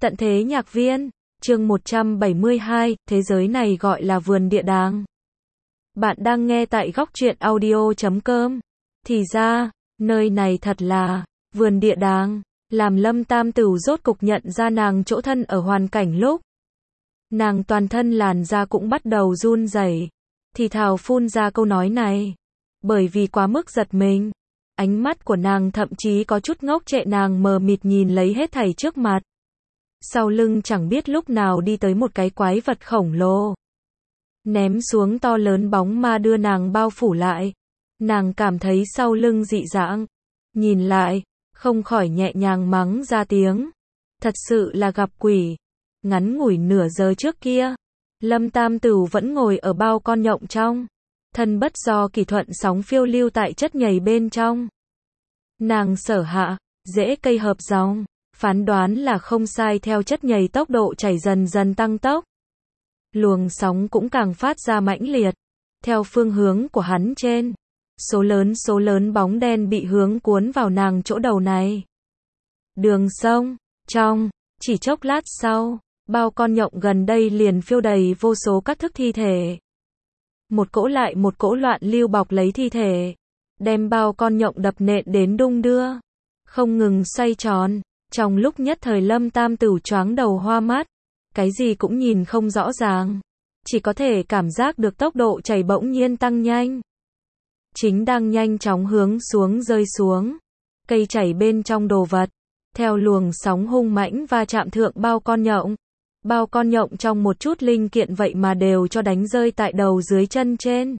Tận thế nhạc viên, chương 172, thế giới này gọi là vườn địa đàng. Bạn đang nghe tại góc truyện audio.com. Thì ra, nơi này thật là vườn địa đàng, làm Lâm Tam Tửu rốt cục nhận ra nàng chỗ thân ở hoàn cảnh lúc. Nàng toàn thân làn da cũng bắt đầu run rẩy, thì thào phun ra câu nói này. Bởi vì quá mức giật mình, ánh mắt của nàng thậm chí có chút ngốc trệ, nàng mờ mịt nhìn lấy hết thảy trước mặt. Sau lưng chẳng biết lúc nào đi tới một cái quái vật khổng lồ. Ném xuống to lớn bóng ma đưa nàng bao phủ lại. Nàng cảm thấy sau lưng dị dạng. Nhìn lại, không khỏi nhẹ nhàng mắng ra tiếng. Thật sự là gặp quỷ. Ngắn ngủi nửa giờ trước kia, Lâm Tam Tửu vẫn ngồi ở bao con nhộng trong. Thân bất do kỳ thuận sóng phiêu lưu tại chất nhầy bên trong. Nàng sở hạ, rễ cây hợp dòng. Phán đoán là không sai, theo chất nhầy tốc độ chảy dần dần tăng tốc. Luồng sóng cũng càng phát ra mãnh liệt. Theo phương hướng của hắn trên. Số lớn bóng đen bị hướng cuốn vào nàng chỗ đầu này. Đường sông, trong, chỉ chốc lát sau, bao con nhộng gần đây liền phiêu đầy vô số các thức thi thể. Một cỗ lại một cỗ loạn lưu bọc lấy thi thể. Đem bao con nhộng đập nện đến đung đưa. Không ngừng xoay tròn. Trong lúc nhất thời Lâm Tam Tửu choáng đầu hoa mắt, cái gì cũng nhìn không rõ ràng, chỉ có thể cảm giác được tốc độ chảy bỗng nhiên tăng nhanh. Chính đang nhanh chóng hướng xuống rơi xuống, cây chảy bên trong đồ vật, theo luồng sóng hung mãnh va chạm thượng bao con nhộng. Bao con nhộng trong một chút linh kiện vậy mà đều cho đánh rơi tại đầu dưới chân trên.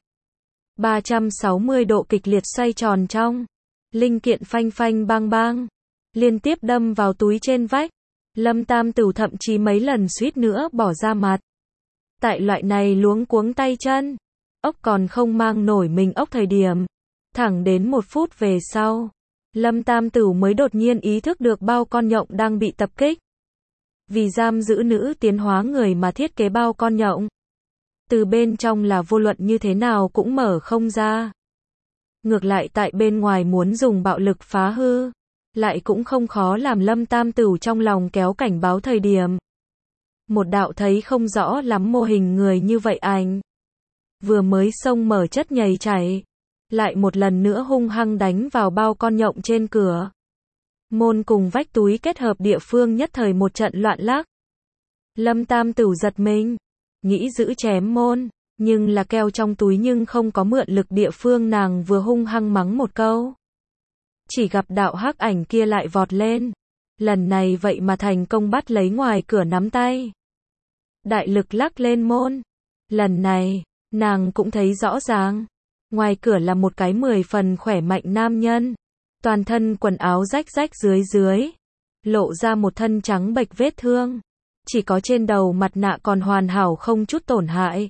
360 độ kịch liệt xoay tròn trong, linh kiện phanh phanh bang bang. Liên tiếp đâm vào túi trên vách. Lâm Tam Tửu thậm chí mấy lần suýt nữa bỏ ra mặt. Tại loại này luống cuống tay chân, ốc còn không mang nổi mình ốc thời điểm. Thẳng đến 1 phút về sau, Lâm Tam Tửu mới đột nhiên ý thức được bao con nhộng đang bị tập kích. Vì giam giữ nữ tiến hóa người mà thiết kế bao con nhộng. Từ bên trong là vô luận như thế nào cũng mở không ra. Ngược lại tại bên ngoài muốn dùng bạo lực phá hư. Lại cũng không khó làm Lâm Tam Tửu trong lòng kéo cảnh báo thời điểm. Một đạo thấy không rõ lắm mô hình người như vậy ảnh. Vừa mới xông mở chất nhầy chảy. Lại một lần nữa hung hăng đánh vào bao con nhộng trên cửa. Môn cùng vách túi kết hợp địa phương nhất thời một trận loạn lắc. Lâm Tam Tửu giật mình. Nghĩ giữ chém môn. Nhưng là keo trong túi nhưng không có mượn lực địa phương, nàng vừa hung hăng mắng một câu. Chỉ gặp đạo hắc ảnh kia lại vọt lên. Lần này vậy mà thành công bắt lấy ngoài cửa nắm tay. Đại lực lắc lên môn. Lần này, nàng cũng thấy rõ ràng. Ngoài cửa là một cái 10 phần khỏe mạnh nam nhân. Toàn thân quần áo rách rách dưới. Lộ ra một thân trắng bệch vết thương. Chỉ có trên đầu mặt nạ còn hoàn hảo không chút tổn hại.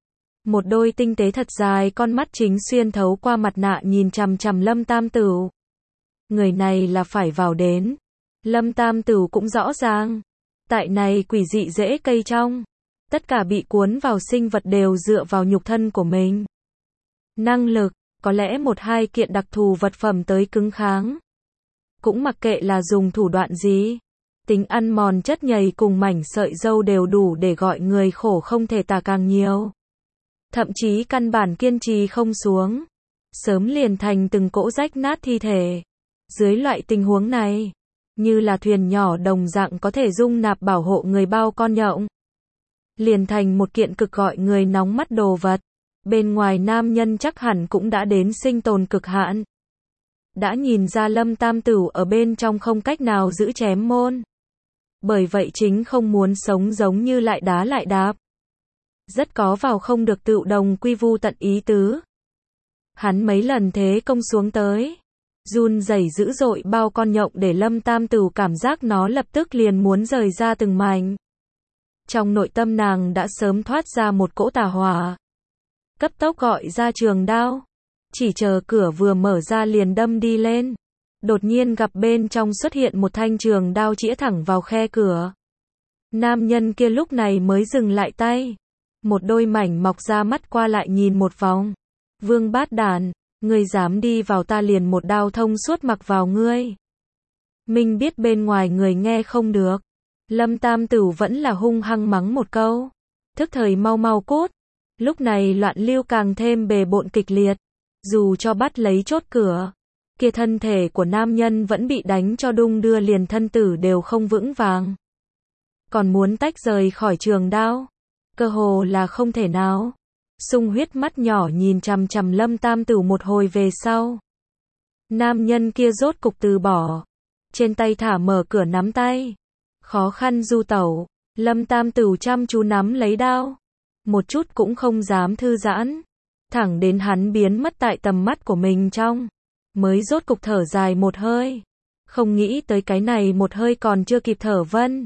Một đôi tinh tế thật dài con mắt chính xuyên thấu qua mặt nạ nhìn chằm chằm Lâm Tam Tửu. Người này là phải vào đến. Lâm Tam Tửu cũng rõ ràng. Tại này quỷ dị rễ cây trong. Tất cả bị cuốn vào sinh vật đều dựa vào nhục thân của mình. Năng lực, có lẽ 1-2 kiện đặc thù vật phẩm tới cứng kháng. Cũng mặc kệ là dùng thủ đoạn gì. Tính ăn mòn chất nhầy cùng mảnh sợi râu đều đủ để gọi người khổ không thể tả càng nhiều. Thậm chí căn bản kiên trì không xuống. Sớm liền thành từng cỗ rách nát thi thể. Dưới loại tình huống này, như là thuyền nhỏ đồng dạng có thể dung nạp bảo hộ người bao con nhộng. Liền thành một kiện cực gọi người nóng mắt đồ vật. Bên ngoài nam nhân chắc hẳn cũng đã đến sinh tồn cực hạn. Đã nhìn ra Lâm Tam Tửu ở bên trong không cách nào giữ chém môn. Bởi vậy chính không muốn sống giống như lại đá lại đạp. Rất có vào không được tự đồng quy vu tận ý tứ. Hắn mấy lần thế công xuống tới. Run rẩy dữ dội bao con nhộng để Lâm Tam Tửu cảm giác nó lập tức liền muốn rời ra từng mảnh. Trong nội tâm nàng đã sớm thoát ra một cỗ tà hỏa. Cấp tốc gọi ra trường đao. Chỉ chờ cửa vừa mở ra liền đâm đi lên. Đột nhiên gặp bên trong xuất hiện một thanh trường đao chĩa thẳng vào khe cửa. Nam nhân kia lúc này mới dừng lại tay. Một đôi mảnh mọc ra mắt qua lại nhìn một vòng. Vương bát đàn. Ngươi dám đi vào ta liền một đao thông suốt mặc vào ngươi. Minh biết bên ngoài người nghe không được. Lâm Tam Tửu vẫn là hung hăng mắng một câu. Thức thời mau mau cút. Lúc này loạn lưu càng thêm bề bộn kịch liệt. Dù cho bắt lấy chốt cửa, kia thân thể của nam nhân vẫn bị đánh cho đung đưa liền thân tử đều không vững vàng. Còn muốn tách rời khỏi trường đao, cơ hồ là không thể nào. Sung huyết mắt nhỏ nhìn chằm chằm Lâm Tam Tửu một hồi về sau. Nam nhân kia rốt cục từ bỏ. Trên tay thả mở cửa nắm tay. Khó khăn du tẩu, Lâm Tam Tửu chăm chú nắm lấy đao. Một chút cũng không dám thư giãn. Thẳng đến hắn biến mất tại tầm mắt của mình trong. Mới rốt cục thở dài một hơi. Không nghĩ tới cái này một hơi còn chưa kịp thở vân.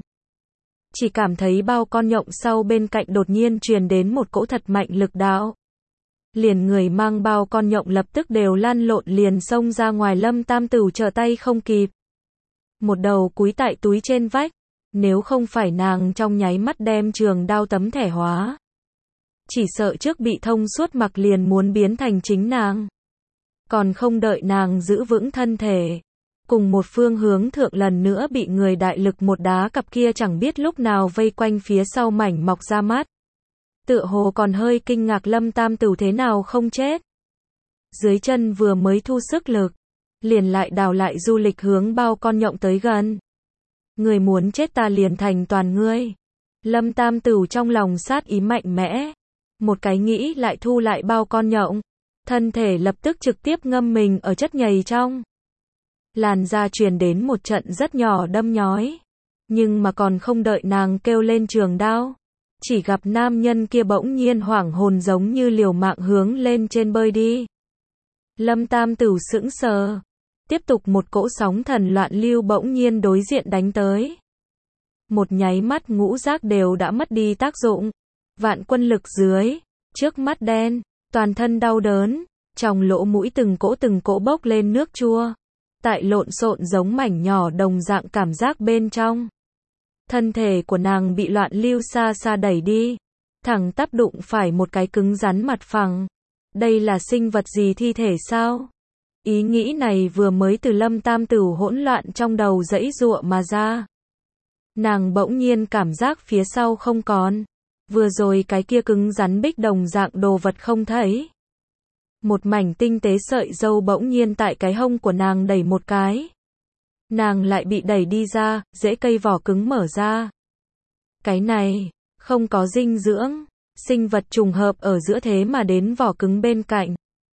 Chỉ cảm thấy bao con nhộng sau bên cạnh đột nhiên truyền đến một cỗ thật mạnh lực đạo. Liền người mang bao con nhộng lập tức đều lăn lộn liền xông ra ngoài. Lâm Tam Tửu trở tay không kịp. Một đầu cúi tại túi trên vách. Nếu không phải nàng trong nháy mắt đem trường đao tấm thẻ hóa. Chỉ sợ trước bị thông suốt mặc liền muốn biến thành chính nàng. Còn không đợi nàng giữ vững thân thể. Cùng một phương hướng thượng lần nữa bị người đại lực một đá cặp kia chẳng biết lúc nào vây quanh phía sau mảnh mọc ra mắt. Tựa hồ còn hơi kinh ngạc Lâm Tam Tửu thế nào không chết. Dưới chân vừa mới thu sức lực. Liền lại đào lại du lịch hướng bao con nhộng tới gần. Người muốn chết ta liền thành toàn ngươi. Lâm Tam Tửu trong lòng sát ý mạnh mẽ. Một cái nghĩ lại thu lại bao con nhộng. Thân thể lập tức trực tiếp ngâm mình ở chất nhầy trong. Làn da truyền đến một trận rất nhỏ đâm nhói. Nhưng mà còn không đợi nàng kêu lên trường đao. Chỉ gặp nam nhân kia bỗng nhiên hoảng hồn giống như liều mạng hướng lên trên bơi đi. Lâm Tam Tửu sững sờ. Tiếp tục một cỗ sóng thần loạn lưu bỗng nhiên đối diện đánh tới. Một nháy mắt ngũ giác đều đã mất đi tác dụng. Vạn quân lực dưới. Trước mắt đen. Toàn thân đau đớn. Trong lỗ mũi từng cỗ bốc lên nước chua. Tại lộn xộn giống mảnh nhỏ đồng dạng cảm giác bên trong. Thân thể của nàng bị loạn lưu xa xa đẩy đi. Thẳng tắp đụng phải một cái cứng rắn mặt phẳng. Đây là sinh vật gì thi thể sao? Ý nghĩ này vừa mới từ Lâm Tam Tửu hỗn loạn trong đầu giãy giụa mà ra. Nàng bỗng nhiên cảm giác phía sau không còn. Vừa rồi cái kia cứng rắn bích đồng dạng đồ vật không thấy. Một mảnh tinh tế sợi râu bỗng nhiên tại cái hông của nàng đẩy một cái. Nàng lại bị đẩy đi ra, rễ cây vỏ cứng mở ra. Cái này, không có dinh dưỡng, sinh vật trùng hợp ở giữa thế mà đến vỏ cứng bên cạnh.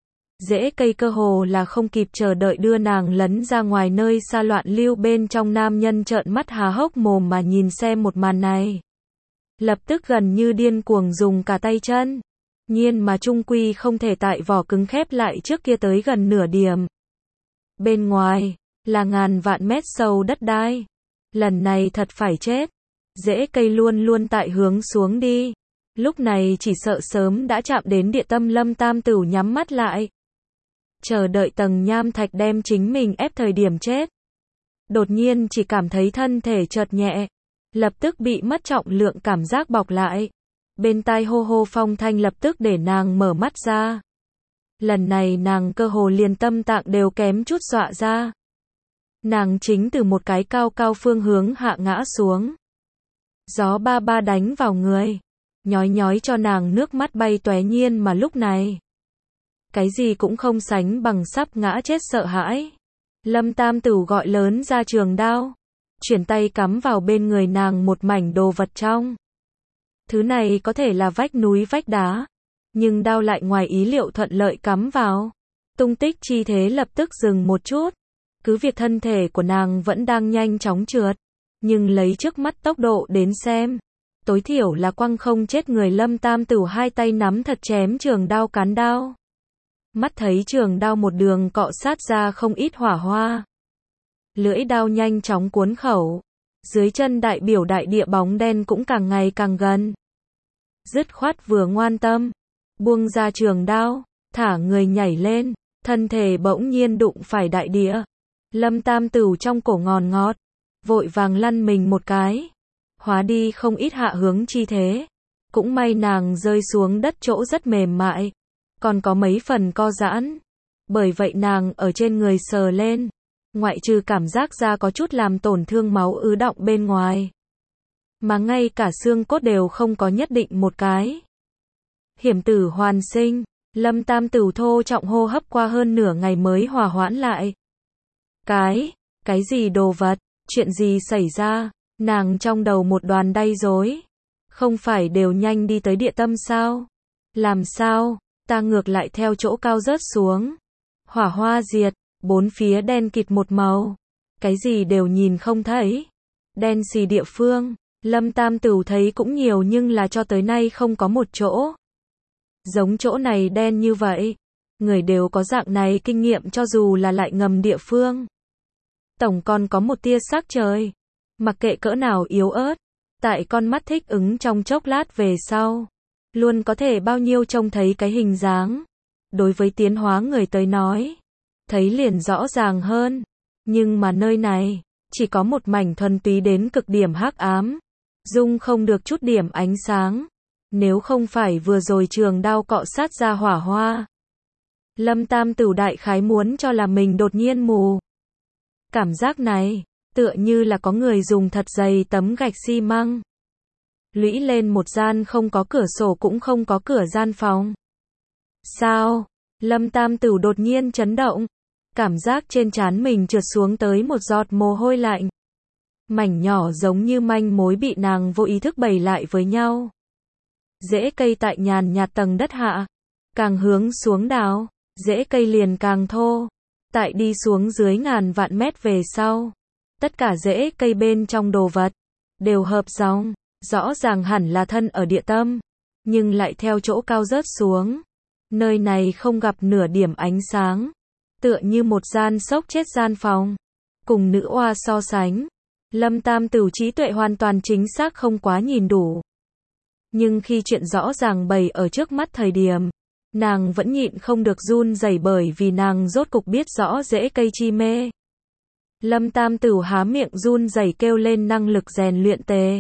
Rễ cây cơ hồ là không kịp chờ đợi đưa nàng lấn ra ngoài nơi xa loạn lưu bên trong. Nam nhân trợn mắt há hốc mồm mà nhìn xem một màn này. Lập tức gần như điên cuồng dùng cả tay chân. Nhiên mà chung quy không thể tại vỏ cứng khép lại trước kia tới gần nửa điểm. Bên ngoài, là ngàn vạn mét sâu đất đai. Lần này thật phải chết. Rễ cây luôn luôn tại hướng xuống đi. Lúc này chỉ sợ sớm đã chạm đến địa tâm. Lâm Tam Tửu nhắm mắt lại. Chờ đợi tầng nham thạch đem chính mình ép thời điểm chết. Đột nhiên chỉ cảm thấy thân thể chợt nhẹ. Lập tức bị mất trọng lượng cảm giác bọc lại. Bên tai hô hô phong thanh lập tức để nàng mở mắt ra. Lần này nàng cơ hồ liền tâm tạng đều kém chút dọa ra. Nàng chính từ một cái cao cao phương hướng hạ ngã xuống. Gió ba ba đánh vào người. Nhói nhói cho nàng nước mắt bay tóe. Nhiên mà lúc này. Cái gì cũng không sánh bằng sắp ngã chết sợ hãi. Lâm Tam Tửu gọi lớn ra trường đao. Chuyển tay cắm vào bên người nàng một mảnh đồ vật trong. Thứ này có thể là vách núi vách đá. Nhưng đao lại ngoài ý liệu thuận lợi cắm vào. Tung tích chi thế lập tức dừng một chút. Cứ việc thân thể của nàng vẫn đang nhanh chóng trượt. Nhưng lấy trước mắt tốc độ đến xem. Tối thiểu là quăng không chết người. Lâm Tam Tửu hai tay nắm thật chém trường đao cán đao. Mắt thấy trường đao một đường cọ sát ra không ít hỏa hoa. Lưỡi đao nhanh chóng cuốn khẩu. Dưới chân đại biểu đại địa bóng đen cũng càng ngày càng gần. Dứt khoát vừa ngoan tâm. Buông ra trường đao. Thả người nhảy lên. Thân thể bỗng nhiên đụng phải đại địa. Lâm Tam Tửu trong cổ ngòn ngọt. Vội vàng lăn mình một cái. Hóa đi không ít hạ hướng chi thế. Cũng may nàng rơi xuống đất chỗ rất mềm mại. Còn có mấy phần co giãn. Bởi vậy nàng ở trên người sờ lên. Ngoại trừ cảm giác da có chút làm tổn thương máu ứ đọng bên ngoài. mà ngay cả xương cốt đều không có nhất định một cái. Hiểm tử hoàn sinh, Lâm Tam Tửu thô trọng hô hấp qua hơn nửa ngày mới hòa hoãn lại. Cái gì đồ vật, chuyện gì xảy ra, nàng trong đầu một đoàn đay rối. Không phải đều nhanh đi tới địa tâm sao? Làm sao, ta ngược lại theo chỗ cao rớt xuống. Hỏa hoa diệt, bốn phía đen kịt một màu. Cái gì đều nhìn không thấy. Đen xì địa phương, Lâm Tam Tửu thấy cũng nhiều nhưng là cho tới nay không có một chỗ giống chỗ này đen như vậy. Người đều có dạng này kinh nghiệm cho dù là lại ngầm địa phương. Tổng còn có một tia sắc trời. Mặc kệ cỡ nào yếu ớt, tại con mắt thích ứng trong chốc lát về sau, luôn có thể bao nhiêu trông thấy cái hình dáng. Đối với tiến hóa người tới nói, thấy liền rõ ràng hơn. Nhưng mà nơi này, chỉ có một mảnh thuần túy đến cực điểm hắc ám. Dung không được chút điểm ánh sáng. Nếu không phải vừa rồi trường đao cọ sát ra hỏa hoa, Lâm Tam Tửu đại khái muốn cho là mình đột nhiên mù. Cảm giác này, tựa như là có người dùng thật dày tấm gạch xi măng lũy lên một gian không có cửa sổ cũng không có cửa gian phòng. Sao? Lâm Tam Tửu đột nhiên chấn động. Cảm giác trên trán mình trượt xuống tới một giọt mồ hôi lạnh. Mảnh nhỏ giống như manh mối bị nàng vô ý thức bày lại với nhau. Rễ cây tại nhàn nhạt tầng đất hạ, càng hướng xuống đào, rễ cây liền càng thô. Tại đi xuống dưới ngàn vạn mét về sau, tất cả rễ cây bên trong đồ vật đều hợp dòng, rõ ràng hẳn là thân ở địa tâm, nhưng lại theo chỗ cao rớt xuống. Nơi này không gặp nửa điểm ánh sáng, tựa như một gian sốc chết gian phòng. Cùng nữ oa so sánh, Lâm Tam Tửu trí tuệ hoàn toàn chính xác không quá nhìn đủ. Nhưng khi chuyện rõ ràng bày ở trước mắt thời điểm, nàng vẫn nhịn không được run rẩy bởi vì nàng rốt cục biết rõ rễ cây chi mê. Lâm Tam Tửu há miệng run rẩy kêu lên năng lực rèn luyện tề.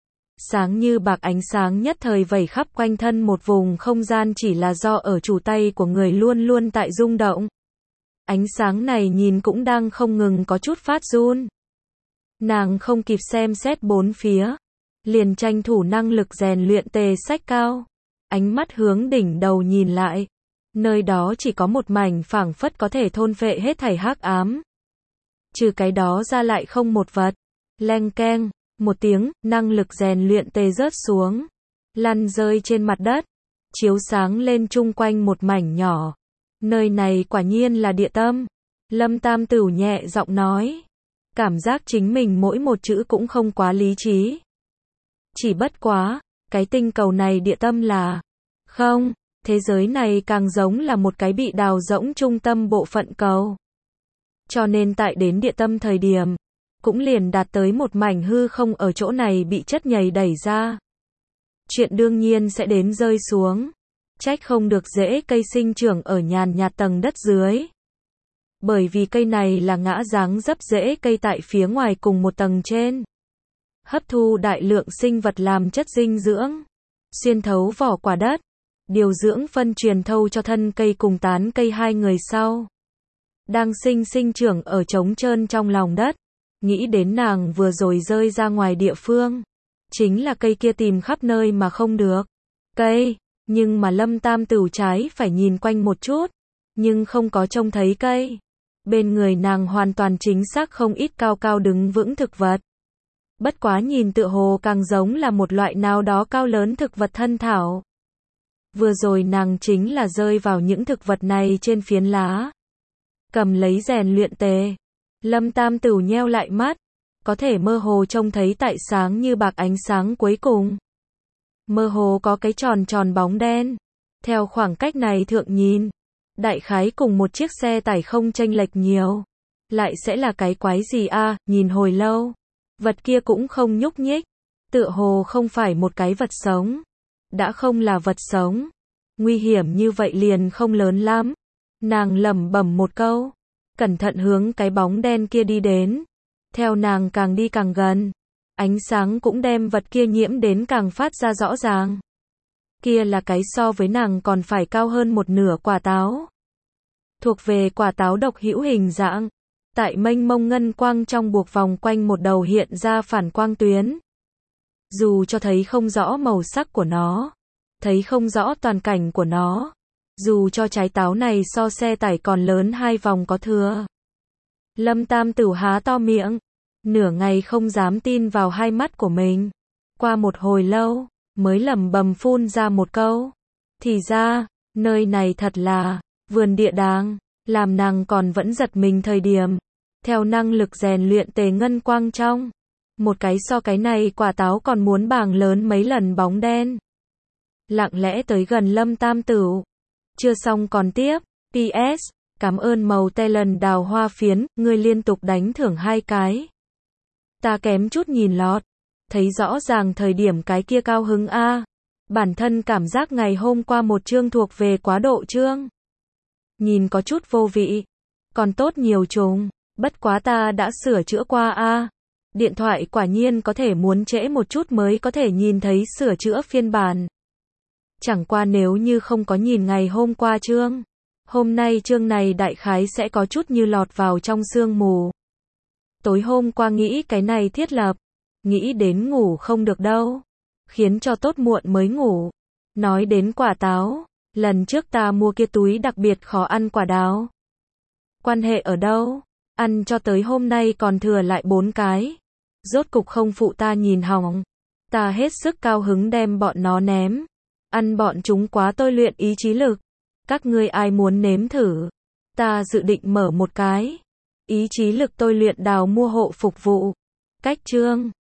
Sáng như bạc ánh sáng nhất thời vẩy khắp quanh thân một vùng không gian chỉ là do ở chủ tay của người luôn luôn tại rung động. Ánh sáng này nhìn cũng đang không ngừng có chút phát run. Nàng không kịp xem xét bốn phía, liền tranh thủ năng lực rèn luyện tề sách cao. Ánh mắt hướng đỉnh đầu nhìn lại, nơi đó chỉ có một mảnh phảng phất có thể thôn phệ hết thảy hắc ám. Trừ cái đó ra lại không một vật. Leng keng, một tiếng, năng lực rèn luyện tề rớt xuống, lăn rơi trên mặt đất, chiếu sáng lên chung quanh một mảnh nhỏ. Nơi này quả nhiên là địa tâm. Lâm Tam Tửu nhẹ giọng nói. Cảm giác chính mình mỗi một chữ cũng không quá lý trí. Chỉ bất quá, cái tinh cầu này địa tâm là... Không, thế giới này càng giống là một cái bị đào rỗng trung tâm bộ phận cầu. Cho nên tại đến địa tâm thời điểm, cũng liền đạt tới một mảnh hư không ở chỗ này bị chất nhầy đẩy ra. Chuyện đương nhiên sẽ đến rơi xuống. Trách không được rễ cây sinh trưởng ở nhàn nhạt tầng đất dưới. Bởi vì cây này là ngã dáng dấp rễ cây tại phía ngoài cùng một tầng trên. Hấp thu đại lượng sinh vật làm chất dinh dưỡng. Xuyên thấu vỏ quả đất. Điều dưỡng phân truyền thâu cho thân cây cùng tán cây hai người sau. Đang sinh trưởng ở trống trơn trong lòng đất. Nghĩ đến nàng vừa rồi rơi ra ngoài địa phương. Chính là cây kia tìm khắp nơi mà không được. Cây, nhưng mà Lâm Tam Tửu trái phải nhìn quanh một chút. Nhưng không có trông thấy cây. Bên người nàng hoàn toàn chính xác không ít cao cao đứng vững thực vật. Bất quá nhìn tựa hồ càng giống là một loại nào đó cao lớn thực vật thân thảo. Vừa rồi nàng chính là rơi vào những thực vật này trên phiến lá. Cầm lấy rèn luyện tề. Lâm Tam Tửu nheo lại mắt. Có thể mơ hồ trông thấy tại sáng như bạc ánh sáng cuối cùng. Mơ hồ có cái tròn tròn bóng đen. Theo khoảng cách này thượng nhìn, đại khái cùng một chiếc xe tải không chênh lệch nhiều. Lại sẽ là cái quái gì a? Nhìn hồi lâu, vật kia cũng không nhúc nhích, tựa hồ không phải một cái vật sống. Đã không là vật sống, nguy hiểm như vậy liền không lớn lắm. Nàng lẩm bẩm một câu, cẩn thận hướng cái bóng đen kia đi đến. Theo nàng càng đi càng gần, ánh sáng cũng đem vật kia nhiễm đến càng phát ra rõ ràng. Kia là cái so với nàng còn phải cao hơn một nửa quả táo. Thuộc về quả táo độc hữu hình dạng. Tại mênh mông ngân quang trong buộc vòng quanh một đầu hiện ra phản quang tuyến. Dù cho thấy không rõ màu sắc của nó, thấy không rõ toàn cảnh của nó, dù cho trái táo này so xe tải còn lớn 2 vòng có thừa. Lâm Tam Tửu há to miệng, nửa ngày không dám tin vào hai mắt của mình. Qua một hồi lâu, mới lẩm bẩm phun ra một câu. Thì ra, nơi này thật là vườn địa đàng, làm nàng còn vẫn giật mình thời điểm. Theo năng lực rèn luyện Tề Ngân Quang trong, một cái so cái này quả táo còn muốn bảng lớn mấy lần bóng đen. Lặng lẽ tới gần Lâm Tam Tửu. Chưa xong còn tiếp. PS, cảm ơn màu talent đào hoa phiến, ngươi liên tục đánh thưởng 2 cái. Ta kém chút nhìn lọt. Thấy rõ ràng thời điểm cái kia cao hứng a. Bản thân cảm giác ngày hôm qua một chương thuộc về quá độ chương. Nhìn có chút vô vị. Còn tốt nhiều trùng. Bất quá ta đã sửa chữa qua a. Điện thoại quả nhiên có thể muốn trễ một chút mới có thể nhìn thấy sửa chữa phiên bản. Chẳng qua nếu như không có nhìn ngày hôm qua chương, hôm nay chương này đại khái sẽ có chút như lọt vào trong sương mù. Tối hôm qua nghĩ cái này thiết lập, nghĩ đến ngủ không được đâu, khiến cho tốt muộn mới ngủ. Nói đến quả táo, lần trước ta mua kia túi đặc biệt khó ăn quả đào. Quan hệ ở đâu? Ăn cho tới hôm nay còn thừa lại 4 cái. Rốt cục không phụ ta nhìn hỏng. Ta hết sức cao hứng đem bọn nó ném. Ăn bọn chúng quá tôi luyện ý chí lực. Các ngươi ai muốn nếm thử? Ta dự định mở một cái. Ý chí lực tôi luyện đào mua hộ phục vụ. Cách chương